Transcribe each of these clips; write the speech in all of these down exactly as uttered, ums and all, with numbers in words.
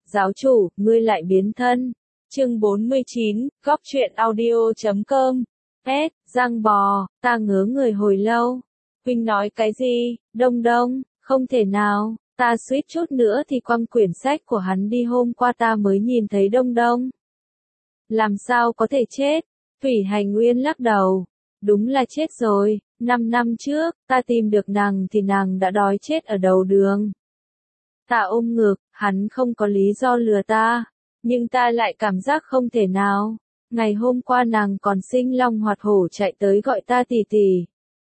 Giáo chủ, ngươi lại biến thân. Chương bốn mươi chín, góc truyện audio chấm com. S, Giang bò, ta ngớ người hồi lâu. Huynh nói cái gì? Đông Đông, không thể nào, ta suýt chút nữa thì quăng quyển sách của hắn đi, hôm qua ta mới nhìn thấy Đông Đông. Làm sao có thể chết? Thủy Hành Nguyên lắc đầu. Đúng là chết rồi, năm năm trước, ta tìm được nàng thì nàng đã đói chết ở đầu đường. Ta ôm ngực, hắn không có lý do lừa ta, nhưng ta lại cảm giác không thể nào. Ngày hôm qua nàng còn sinh long hoạt hổ chạy tới gọi ta tỷ tỷ.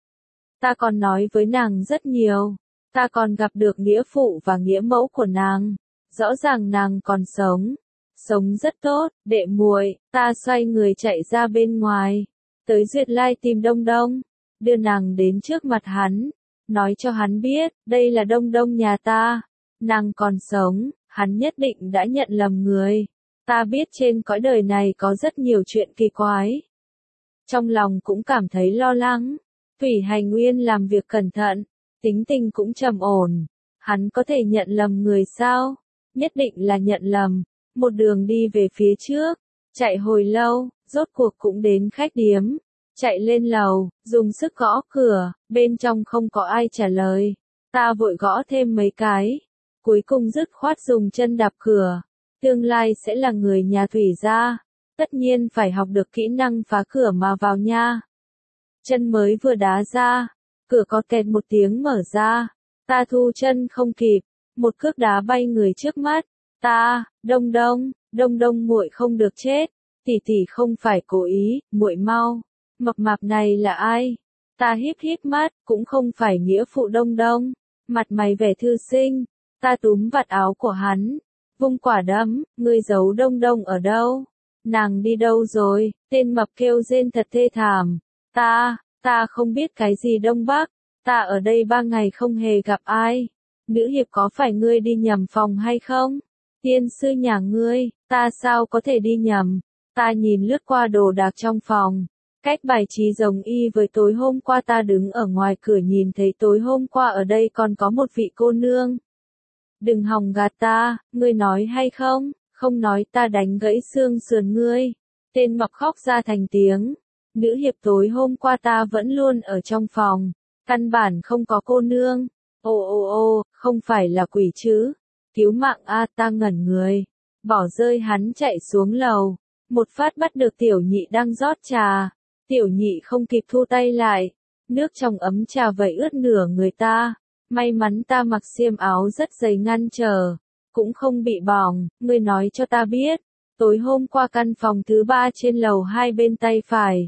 Ta còn nói với nàng rất nhiều, ta còn gặp được nghĩa phụ và nghĩa mẫu của nàng. Rõ ràng nàng còn sống, sống rất tốt. Đệ muội, ta xoay người chạy ra bên ngoài, tới Duyệt Lai tìm Đông Đông, đưa nàng đến trước mặt hắn, nói cho hắn biết, đây là Đông Đông nhà ta, nàng còn sống. Hắn nhất định đã nhận lầm người. Ta biết trên cõi đời này có rất nhiều chuyện kỳ quái, trong lòng cũng cảm thấy lo lắng. Thủy Hành Nguyên làm việc cẩn thận, tính tình cũng trầm ổn. Hắn có thể nhận lầm người sao? Nhất định là nhận lầm. Một đường đi về phía trước, chạy hồi lâu, rốt cuộc cũng đến khách điếm. Chạy lên lầu, dùng sức gõ cửa, bên trong không có ai trả lời. Ta vội gõ thêm mấy cái, cuối cùng dứt khoát dùng chân đạp cửa. Tương lai sẽ là người nhà Thủy gia, tất nhiên phải học được kỹ năng phá cửa mà vào nha. Chân mới vừa đá ra, cửa có kẹt một tiếng mở ra. Ta thu chân không kịp, một cước đá bay người trước mắt. Ta, Đông Đông, Đông Đông muội không được chết, tỷ tỷ không phải cố ý, muội mau. Mập mạp này là ai? Ta híp híp mắt, cũng không phải nghĩa phụ Đông Đông, mặt mày vẻ thư sinh. Ta túm vạt áo của hắn, vung quả đấm, ngươi giấu Đông Đông ở đâu? Nàng đi đâu rồi? Tên mập kêu rên thật thê thảm. Ta, ta không biết cái gì Đông Bắc, ta ở đây ba ngày không hề gặp ai. Nữ hiệp có phải ngươi đi nhầm phòng hay không? Tiên sư nhà ngươi, ta sao có thể đi nhầm? Ta nhìn lướt qua đồ đạc trong phòng, cách bài trí giống y với tối hôm qua ta đứng ở ngoài cửa nhìn thấy tối hôm qua ở đây còn có một vị cô nương. Đừng hòng gạt ta, ngươi nói hay không? Không nói ta đánh gãy xương sườn ngươi. Tên mập khóc ra thành tiếng. Nữ hiệp tối hôm qua ta vẫn luôn ở trong phòng, căn bản không có cô nương. Ô ô ô, không phải là quỷ chứ? Cứu mạng a, ta ngẩn người, bỏ rơi hắn chạy xuống lầu, một phát bắt được tiểu nhị đang rót trà. Tiểu nhị không kịp thu tay lại, nước trong ấm trà vẩy ướt nửa người ta. May mắn ta mặc xiêm áo rất dày ngăn trở, cũng không bị bỏng. Ngươi nói cho ta biết, tối hôm qua căn phòng thứ ba trên lầu hai bên tay phải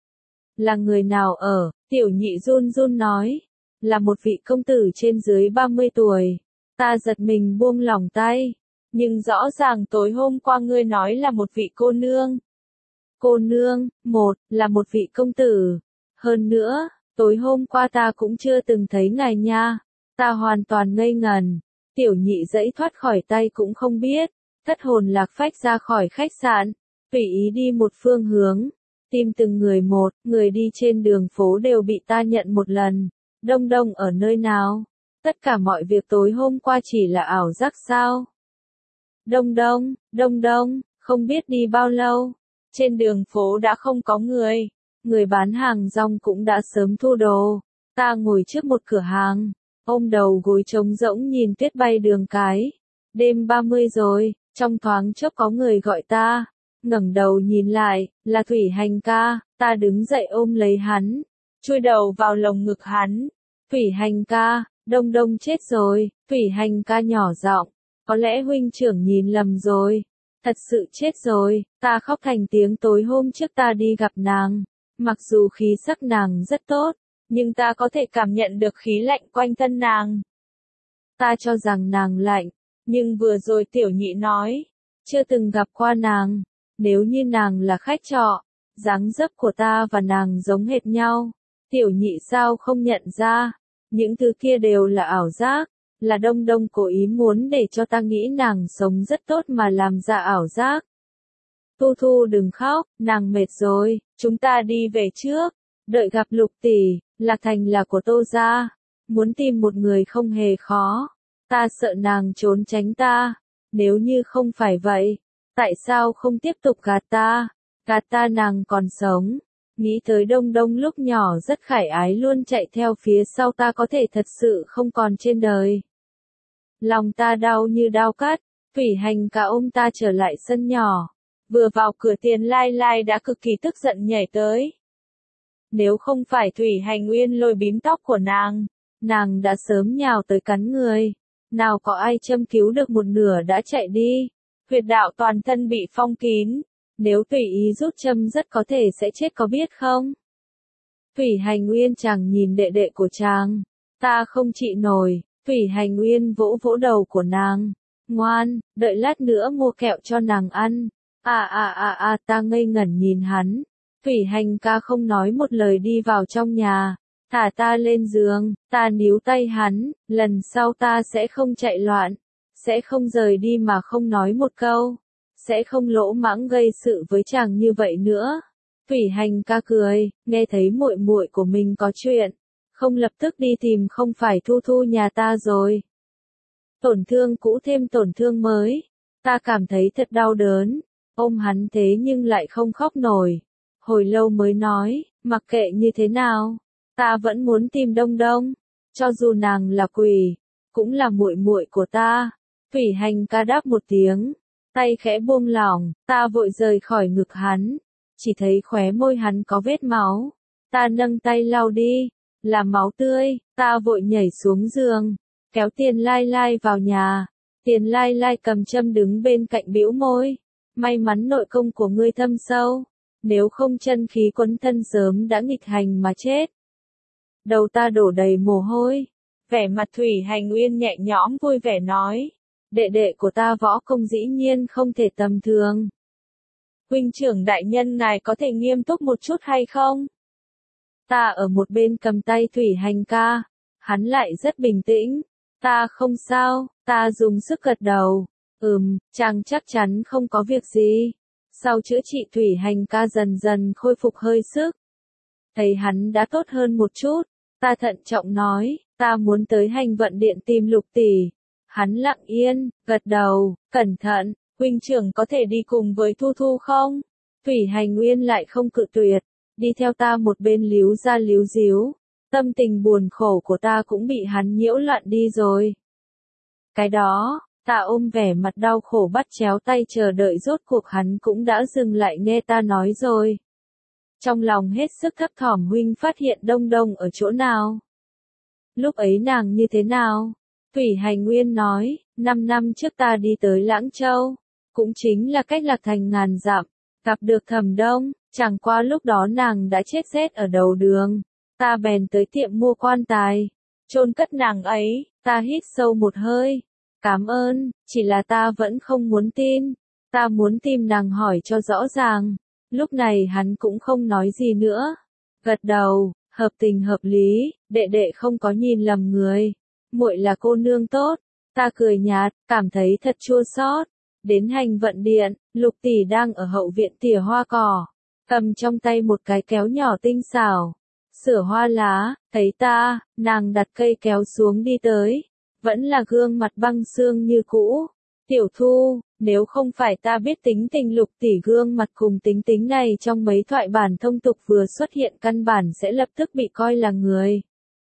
là người nào ở? Tiểu nhị run run nói, là một vị công tử trên dưới ba mươi tuổi. Ta giật mình buông lỏng tay, nhưng rõ ràng tối hôm qua ngươi nói là một vị cô nương. Cô nương, một, là một vị công tử. Hơn nữa, tối hôm qua ta cũng chưa từng thấy ngài nha. Ta hoàn toàn ngây ngần. Tiểu nhị dãy thoát khỏi tay cũng không biết, thất hồn lạc phách ra khỏi khách sạn, tùy ý đi một phương hướng, tìm từng người một. Người đi trên đường phố đều bị ta nhận một lần. Đông Đông ở nơi nào? Tất cả mọi việc tối hôm qua chỉ là ảo giác sao? Đông Đông, Đông Đông, không biết đi bao lâu. Trên đường phố đã không có người. Người bán hàng rong cũng đã sớm thu đồ. Ta ngồi trước một cửa hàng, ôm đầu gối trống rỗng nhìn tuyết bay đường cái. Đêm ba mươi rồi, trong thoáng chốc có người gọi ta. Ngẩng đầu nhìn lại, là Thủy Hành ca. Ta đứng dậy ôm lấy hắn, chui đầu vào lồng ngực hắn. Thủy Hành ca, Đông Đông chết rồi. Thủy Hành ca nhỏ giọng, có lẽ huynh trưởng nhìn lầm rồi. Thật sự chết rồi. Ta khóc thành tiếng. Tối hôm trước ta đi gặp nàng, mặc dù khí sắc nàng rất tốt, nhưng ta có thể cảm nhận được khí lạnh quanh thân nàng. Ta cho rằng nàng lạnh, nhưng vừa rồi tiểu nhị nói, chưa từng gặp qua nàng. Nếu như nàng là khách trọ, dáng dấp của ta và nàng giống hệt nhau. Tiểu nhị sao không nhận ra? Những thứ kia đều là ảo giác, là Đông Đông cố ý muốn để cho ta nghĩ nàng sống rất tốt mà làm ra ảo giác. Thu Thu đừng khóc, nàng mệt rồi, chúng ta đi về trước. Đợi gặp Lục tỷ. Lạc Thành là của Tô gia, muốn tìm một người không hề khó. Ta sợ nàng trốn tránh ta, Nếu như không phải vậy, tại sao không tiếp tục gạt ta? Gạt ta nàng còn sống. Nghĩ tới Đông Đông lúc nhỏ rất khải ái luôn chạy theo phía sau ta có thể thật sự không còn trên đời. Lòng ta đau như đau cắt, Thủy Hành Ca ôm ta trở lại sân nhỏ. Vừa vào cửa Tiền Lai Lai đã cực kỳ tức giận nhảy tới. Nếu không phải Thủy Hành Uyên lôi bím tóc của nàng, nàng đã sớm nhào tới cắn người. Nào có ai châm cứu được một nửa đã chạy đi. Huyệt đạo toàn thân bị phong kín. Nếu tùy ý rút châm rất có thể sẽ chết có biết không? Thủy Hành Uyên chàng nhìn đệ đệ của chàng. Ta không trị nổi. Thủy Hành Uyên vỗ vỗ đầu của nàng. Ngoan, đợi lát nữa mua kẹo cho nàng ăn. À à à à ta ngây ngẩn nhìn hắn. Thủy Hành Ca không nói một lời đi vào trong nhà. Thả ta lên giường, ta níu tay hắn, lần sau ta sẽ không chạy loạn. Sẽ không rời đi mà không nói một câu. Sẽ không lỗ mãng gây sự với chàng như vậy nữa. Thủy Hành Ca cười, nghe thấy muội muội của mình có chuyện. Không lập tức đi tìm không phải Thu Thu nhà ta rồi. Tổn thương cũ thêm tổn thương mới. Ta cảm thấy thật đau đớn. Ôm hắn thế nhưng lại không khóc nổi. Hồi lâu mới nói, mặc kệ như thế nào. Ta vẫn muốn tìm Đông Đông. Cho dù nàng là quỷ. Cũng là muội muội của ta. Thủy Hành Ca đáp một tiếng. Tay khẽ buông lỏng, ta vội rời khỏi ngực hắn. Chỉ thấy khóe môi hắn có vết máu. Ta nâng tay lau đi. Là máu tươi, ta vội nhảy xuống giường. Kéo Tiền Lai Lai vào nhà. Tiền Lai Lai cầm châm đứng bên cạnh bĩu môi. May mắn nội công của ngươi thâm sâu. Nếu không chân khí quấn thân sớm đã nghịch hành mà chết. Đầu ta đổ đầy mồ hôi. Vẻ mặt Thủy Hành Uyên nhẹ nhõm vui vẻ nói. Đệ đệ của ta võ công dĩ nhiên không thể tầm thường. Huynh trưởng đại nhân ngài có thể nghiêm túc một chút hay không? Ta ở một bên cầm tay Thủy Hành Ca. Hắn lại rất bình tĩnh. Ta không sao, ta dùng sức gật đầu. Ừm, chàng chắc chắn không có việc gì. Sau chữa trị Thủy Hành Ca dần dần khôi phục hơi sức. Thấy hắn đã tốt hơn một chút. Ta thận trọng nói, ta muốn tới Hành Vận Điện tìm Lục tỷ. Hắn lặng yên, gật đầu, cẩn thận, huynh trưởng có thể đi cùng với Thu Thu không? Thủy Hành Uyên lại không cự tuyệt, đi theo ta một bên líu ra líu díu. Tâm tình buồn khổ của ta cũng bị hắn nhiễu loạn đi rồi. Cái đó, ta ôm vẻ mặt đau khổ bắt chéo tay chờ đợi rốt cuộc hắn cũng đã dừng lại nghe ta nói rồi. Trong lòng hết sức thấp thỏm huynh phát hiện Đông Đông ở chỗ nào? Lúc ấy nàng như thế nào? Thủy Hành Uyên nói, năm năm trước ta đi tới Lãng Châu, cũng chính là cách Lạc Thành ngàn dặm, gặp được Thẩm Đông, chẳng qua lúc đó nàng đã chết rét ở đầu đường, ta bèn tới tiệm mua quan tài, chôn cất nàng ấy, ta hít sâu một hơi, cảm ơn, chỉ là ta vẫn không muốn tin, ta muốn tìm nàng hỏi cho rõ ràng, lúc này hắn cũng không nói gì nữa, gật đầu, hợp tình hợp lý, đệ đệ không có nhìn lầm người. Muội là cô nương tốt, ta cười nhạt, cảm thấy thật chua xót. Đến Hành Vận Điện, Lục tỷ đang ở hậu viện tỉa hoa cỏ, cầm trong tay một cái kéo nhỏ tinh xảo, sửa hoa lá, thấy ta, nàng đặt cây kéo xuống đi tới, vẫn là gương mặt băng xương như cũ. Tiểu Thu, nếu không phải ta biết tính tình Lục tỷ gương mặt cùng tính tính này trong mấy thoại bản thông tục vừa xuất hiện căn bản sẽ lập tức bị coi là người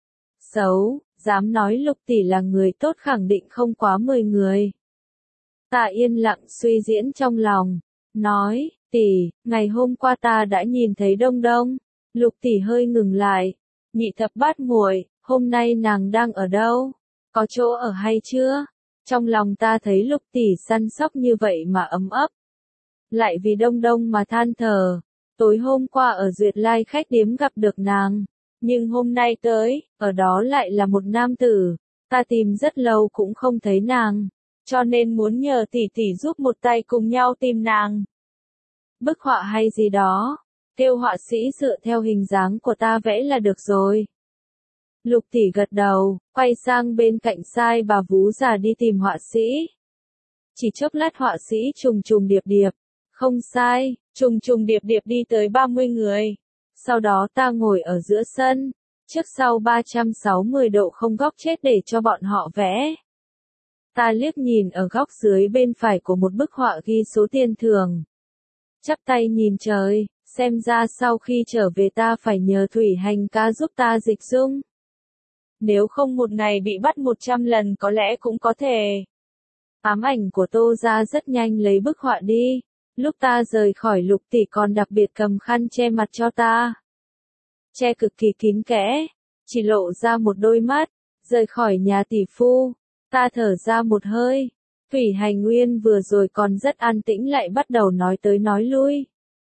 xấu. Dám nói Lục tỷ là người tốt khẳng định không quá mười người. Ta yên lặng suy diễn trong lòng. Nói, tỷ, ngày hôm qua ta đã nhìn thấy Đông Đông. Lục tỷ hơi ngừng lại. Nhị thập bát muội, hôm nay nàng đang ở đâu? Có chỗ ở hay chưa? Trong lòng ta thấy Lục tỷ săn sóc như vậy mà ấm ấp. Lại vì Đông Đông mà than thở. Tối hôm qua ở Duyệt Lai khách điếm gặp được nàng. Nhưng hôm nay tới, ở đó lại là một nam tử, ta tìm rất lâu cũng không thấy nàng, cho nên muốn nhờ tỷ tỷ giúp một tay cùng nhau tìm nàng. Bức họa hay gì đó, kêu họa sĩ dựa theo hình dáng của ta vẽ là được rồi. Lục tỷ gật đầu, quay sang bên cạnh sai bà vú già đi tìm họa sĩ. Chỉ chốc lát họa sĩ trùng trùng điệp điệp, không sai, trùng trùng điệp điệp đi tới ba mươi người. Sau đó ta ngồi ở giữa sân, trước sau ba trăm sáu mươi độ không góc chết để cho bọn họ vẽ. Ta liếc nhìn ở góc dưới bên phải của một bức họa ghi số tiền thưởng. Chắp tay nhìn trời, xem ra sau khi trở về ta phải nhờ Thủy Hành ca giúp ta dịch dung. Nếu không một ngày bị bắt một trăm lần có lẽ cũng có thể. Ám ảnh của Tô ra rất nhanh lấy bức họa đi. Lúc ta rời khỏi Lục tỷ còn đặc biệt cầm khăn che mặt cho ta. Che cực kỳ kín kẽ, chỉ lộ ra một đôi mắt. Rời khỏi nhà tỷ phu, ta thở ra một hơi. Thủy Hành Nguyên vừa rồi còn rất an tĩnh lại bắt đầu nói tới nói lui.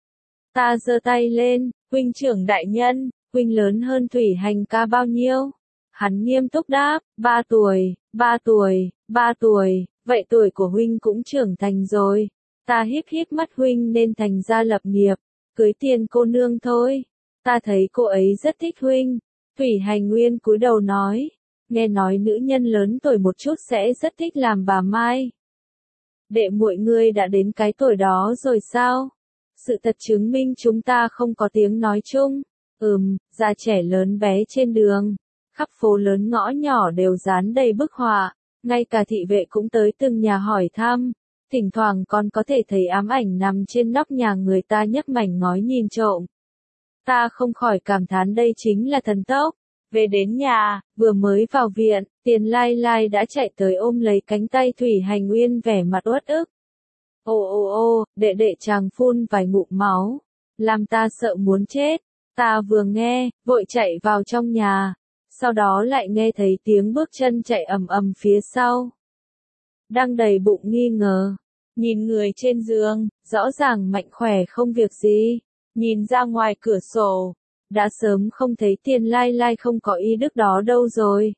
Ta giơ tay lên, huynh trưởng đại nhân, huynh lớn hơn Thủy Hành ca bao nhiêu? Hắn nghiêm túc đáp, ba tuổi, ba tuổi, ba tuổi, vậy tuổi của huynh cũng trưởng thành rồi. Ta híp híp mắt, huynh nên thành gia lập nghiệp, cưới tiền cô nương thôi. Ta thấy cô ấy rất thích huynh. Thủy Hành Nguyên cúi đầu nói, nghe nói nữ nhân lớn tuổi một chút sẽ rất thích làm bà Mai. Đệ muội ngươi đã đến cái tuổi đó rồi sao? Sự thật chứng minh chúng ta không có tiếng nói chung. Ừm, già trẻ lớn bé trên đường, khắp phố lớn ngõ nhỏ đều dán đầy bức họa, ngay cả thị vệ cũng tới từng nhà hỏi thăm. Thỉnh thoảng còn có thể thấy ám ảnh nằm trên nóc nhà người ta nhấc mảnh ngói nhìn trộm. Ta không khỏi cảm thán đây chính là thần tốc. Về đến nhà, vừa mới vào viện, Tiền Lai Lai đã chạy tới ôm lấy cánh tay Thủy Hành Nguyên vẻ mặt uất ức. Ô ô ô, đệ đệ chàng phun vài ngụm máu, làm ta sợ muốn chết. Ta vừa nghe, vội chạy vào trong nhà, sau đó lại nghe thấy tiếng bước chân chạy ầm ầm phía sau. Đang đầy bụng nghi ngờ, nhìn người trên giường, rõ ràng mạnh khỏe không việc gì, nhìn ra ngoài cửa sổ. Đã sớm không thấy Tiền Lai Lai không có ý đức đó đâu rồi.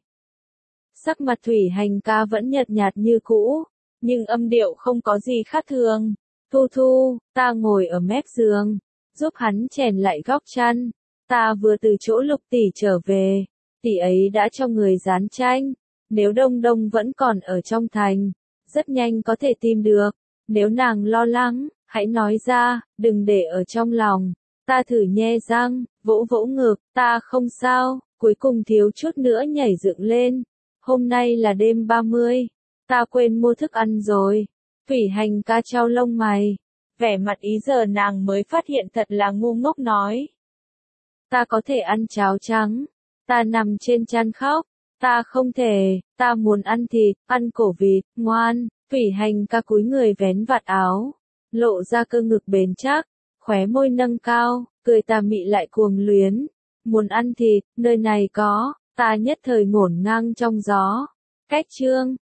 Sắc mặt Thủy Hành ca vẫn nhợt nhạt như cũ, nhưng âm điệu không có gì khác thường. Thu Thu, ta ngồi ở mép giường, giúp hắn chèn lại góc chăn. Ta vừa từ chỗ Lục tỷ trở về, tỷ ấy đã cho người dán tranh. Nếu Đông Đông vẫn còn ở trong thành, rất nhanh có thể tìm được. Nếu nàng lo lắng, hãy nói ra, đừng để ở trong lòng. Ta thử nhe răng, vỗ vỗ ngực, ta không sao, cuối cùng thiếu chút nữa nhảy dựng lên. Hôm nay là đêm ba mươi, ta quên mua thức ăn rồi. Thủy Hành ca trao lông mày, vẻ mặt ý giờ nàng mới phát hiện thật là ngu ngốc nói. Ta có thể ăn cháo trắng, ta nằm trên chăn khóc, ta không thể, ta muốn ăn thịt, ăn cổ vịt, ngoan. Thủy Hành ca cúi người vén vạt áo, lộ ra cơ ngực bền chắc. Khóe môi nâng cao, cười tà mị lại cuồng luyến. Muốn ăn thịt, nơi này có, ta nhất thời ngổn ngang trong gió. Cách chương